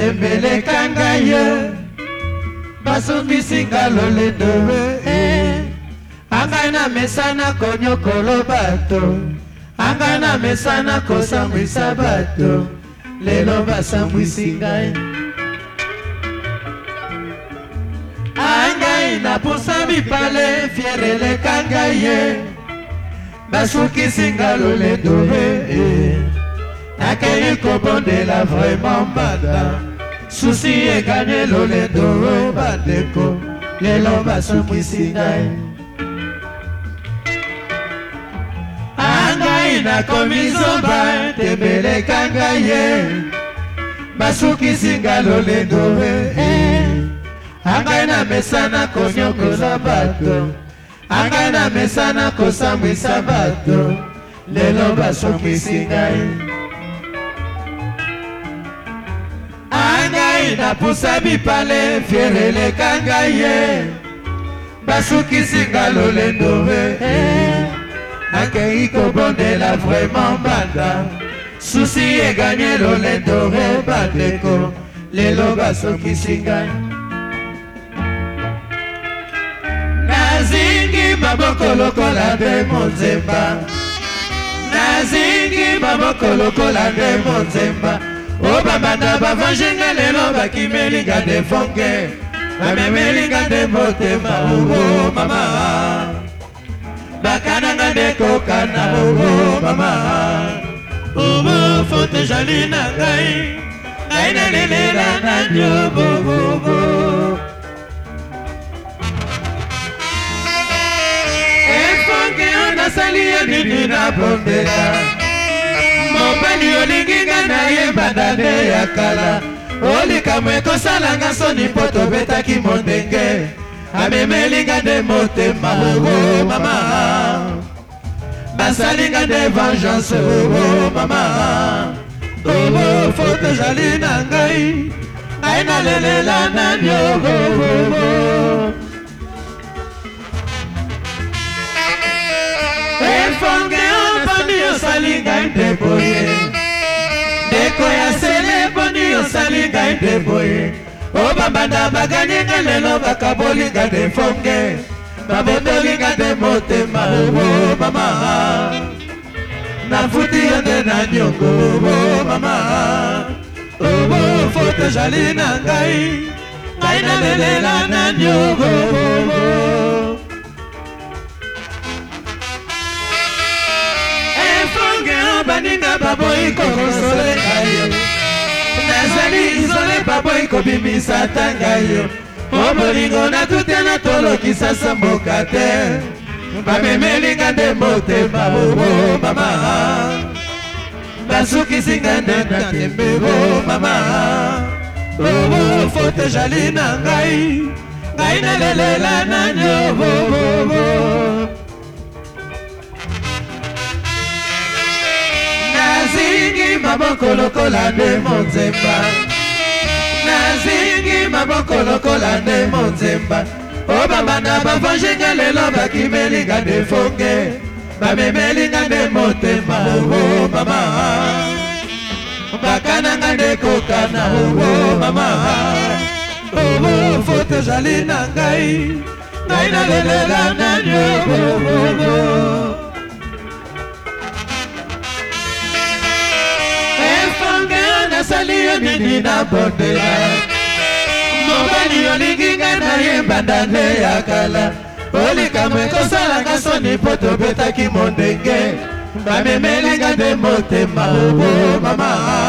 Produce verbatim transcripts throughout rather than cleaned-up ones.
tembeleka ngai basungisi nga lolendo angai na mesana konyokolo bato angai na mesana kosambwisa bato lelo basambwisi ngai angai na pusa mipale fiereleka ngai basukisi nga lolendo nakei kobondela vraiment mbanda susi eganye lolendo bandeko lelo basukisi ngai angai nakomi zomba tembeleka ngai basukisi nga lolendo angai na mesana konyokola bato angai na mesana kosambwisa bato lelo basukisi ngai angai na pusa bipale fiereleka ngai basukisi nga lolendo nakei kobondela vraiment mbanda susi eganye lolendo bandeko lelo basukisi ngai nazingi maboko lokola nde monzemba nazingi maboko lokola nde monzemba obambanda bavangenga lelo bakimelinga nde fonge bamemelinga nde motema ogo mama bakananga nde kokana ogo mama ogo fote jali na ngai ngai nalelela na nyobogogo efonge onasali ya nini na bondela mobali olingi nga na ye bandane ya kala olikamwe kosalanga soni mpo tobetaki mondenge amemelinga nde motema ogo mama basalinga nde vengeance ogo mama ogo fote jali na ngai ngai nalelela na nyogogogo efonge oponi osali ngai nde boye ndeko ya sele boni osali ngai nde boye obambanda baganyenga lelo bakabolinga nde fonge babotolinga nde motema ogo mama nafuti yo nde na nyongo ogo mama ogo fote jali na ngai ngai nalelela na nyogogogo baninga baboyi kokosole ngai nazali izole baboyi kobimisa ta ngai o bolingo natute natolokisa samboka te bamemelinga nde motema ogo mama basukisi nga nde natembe o mama ogo fote jali na ngai ngai nalelela na nyogogogo nazingi maboko lokola nde monzemba nazingi maboko lokola nde monzemba obambanda bavangenga lelo bakimelinga nde fonge bamemelinga nde motema ogo mama bakananga nde kokana ogo mama ogo fote jali na ngai ngai nalelela na nyogogogo nasali yo nini na bondela mobali olingi nga na ye bandane ya kala olikamwe kosalanga soni mpo tobetaki mondenge bamemelinga nde motema ogo mama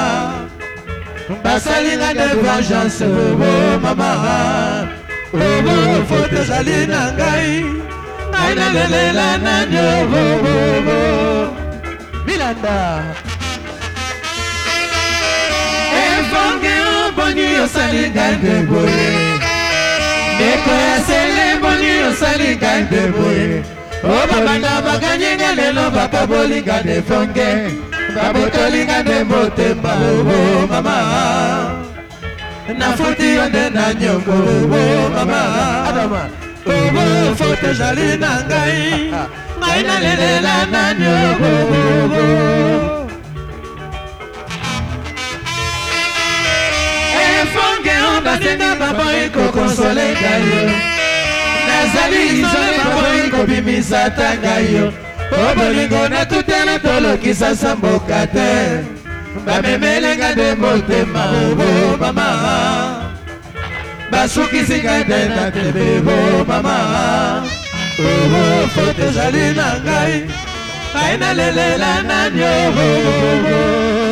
basalinga nde vengeance ogo mama ogo fote jali na ngai ngai nalelela na nyogogogo milanda efonge oboni osali ngai nde boye ndeko ya sele boni osali ngai nde boye obabanda baganyenga lelo bakabolinga nde fonge babotolinga nde motema ogo mama nafuti yo nde na nyongo ogo mama ogo fote jali na ngai ngai nalelela na nyogogogo efonge o baninga baboyi kokonsole ngai yo nazali isole baboyi kobimisa ta ngai yo o bolingo natutela tolokisa samboka te bamemelenga nde motema bo mama basukisi ngai nde na tebe bo mama oh fote ezali na ngai ngai nalelela nani o